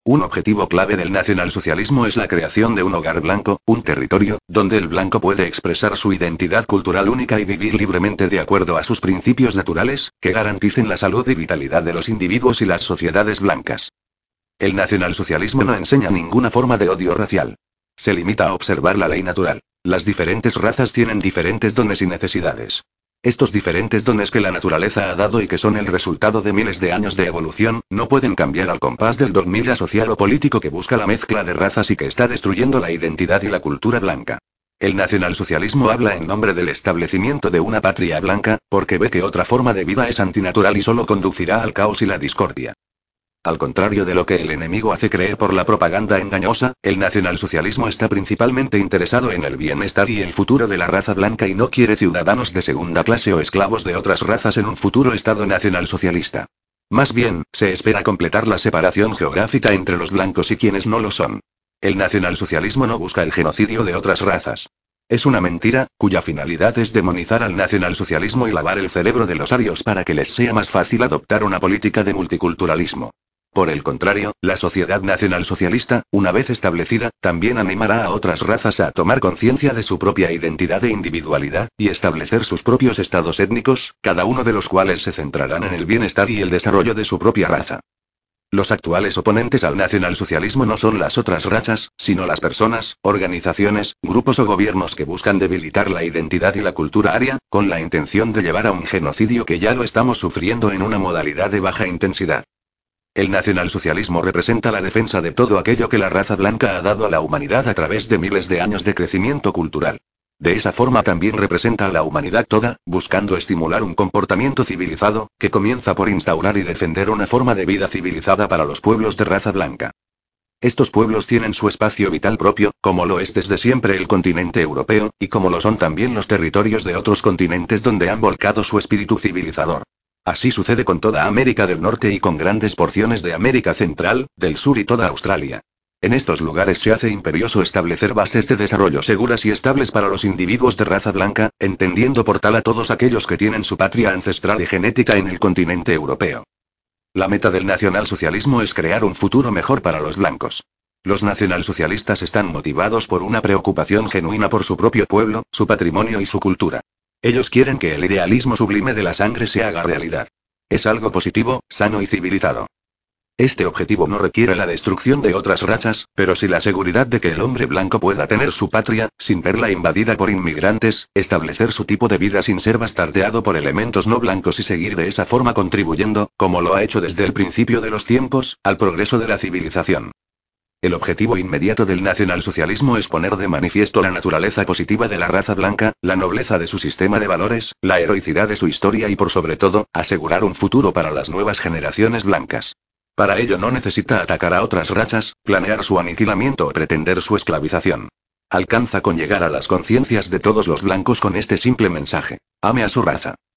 Un objetivo clave del nacionalsocialismo es la creación de un hogar blanco, un territorio, donde el blanco puede expresar su identidad cultural única y vivir libremente de acuerdo a sus principios naturales, que garanticen la salud y vitalidad de los individuos y las sociedades blancas. El nacionalsocialismo no enseña ninguna forma de odio racial. Se limita a observar la ley natural. Las diferentes razas tienen diferentes dones y necesidades. Estos diferentes dones que la naturaleza ha dado y que son el resultado de miles de años de evolución, no pueden cambiar al compás del dogma social o político que busca la mezcla de razas y que está destruyendo la identidad y la cultura blanca. El nacionalsocialismo habla en nombre del establecimiento de una patria blanca, porque ve que otra forma de vida es antinatural y solo conducirá al caos y la discordia. Al contrario de lo que el enemigo hace creer por la propaganda engañosa, el nacionalsocialismo está principalmente interesado en el bienestar y el futuro de la raza blanca y no quiere ciudadanos de segunda clase o esclavos de otras razas en un futuro Estado nacionalsocialista. Más bien, se espera completar la separación geográfica entre los blancos y quienes no lo son. El nacionalsocialismo no busca el genocidio de otras razas. Es una mentira, cuya finalidad es demonizar al nacionalsocialismo y lavar el cerebro de los arios para que les sea más fácil adoptar una política de multiculturalismo. Por el contrario, la sociedad nacionalsocialista, una vez establecida, también animará a otras razas a tomar conciencia de su propia identidad e individualidad, y establecer sus propios estados étnicos, cada uno de los cuales se centrarán en el bienestar y el desarrollo de su propia raza. Los actuales oponentes al nacionalsocialismo no son las otras razas, sino las personas, organizaciones, grupos o gobiernos que buscan debilitar la identidad y la cultura aria, con la intención de llevar a un genocidio que ya lo estamos sufriendo en una modalidad de baja intensidad. El nacionalsocialismo representa la defensa de todo aquello que la raza blanca ha dado a la humanidad a través de miles de años de crecimiento cultural. De esa forma también representa a la humanidad toda, buscando estimular un comportamiento civilizado, que comienza por instaurar y defender una forma de vida civilizada para los pueblos de raza blanca. Estos pueblos tienen su espacio vital propio, como lo es desde siempre el continente europeo, y como lo son también los territorios de otros continentes donde han volcado su espíritu civilizador. Así sucede con toda América del Norte y con grandes porciones de América Central, del Sur y toda Australia. En estos lugares se hace imperioso establecer bases de desarrollo seguras y estables para los individuos de raza blanca, entendiendo por tal a todos aquellos que tienen su patria ancestral y genética en el continente europeo. La meta del nacionalsocialismo es crear un futuro mejor para los blancos. Los nacionalsocialistas están motivados por una preocupación genuina por su propio pueblo, su patrimonio y su cultura. Ellos quieren que el idealismo sublime de la sangre se haga realidad. Es algo positivo, sano y civilizado. Este objetivo no requiere la destrucción de otras razas, pero sí la seguridad de que el hombre blanco pueda tener su patria, sin verla invadida por inmigrantes, establecer su tipo de vida sin ser bastardeado por elementos no blancos y seguir de esa forma contribuyendo, como lo ha hecho desde el principio de los tiempos, al progreso de la civilización. El objetivo inmediato del nacionalsocialismo es poner de manifiesto la naturaleza positiva de la raza blanca, la nobleza de su sistema de valores, la heroicidad de su historia y por sobre todo, asegurar un futuro para las nuevas generaciones blancas. Para ello no necesita atacar a otras razas, planear su aniquilamiento o pretender su esclavización. Alcanza con llegar a las conciencias de todos los blancos con este simple mensaje: ame a su raza.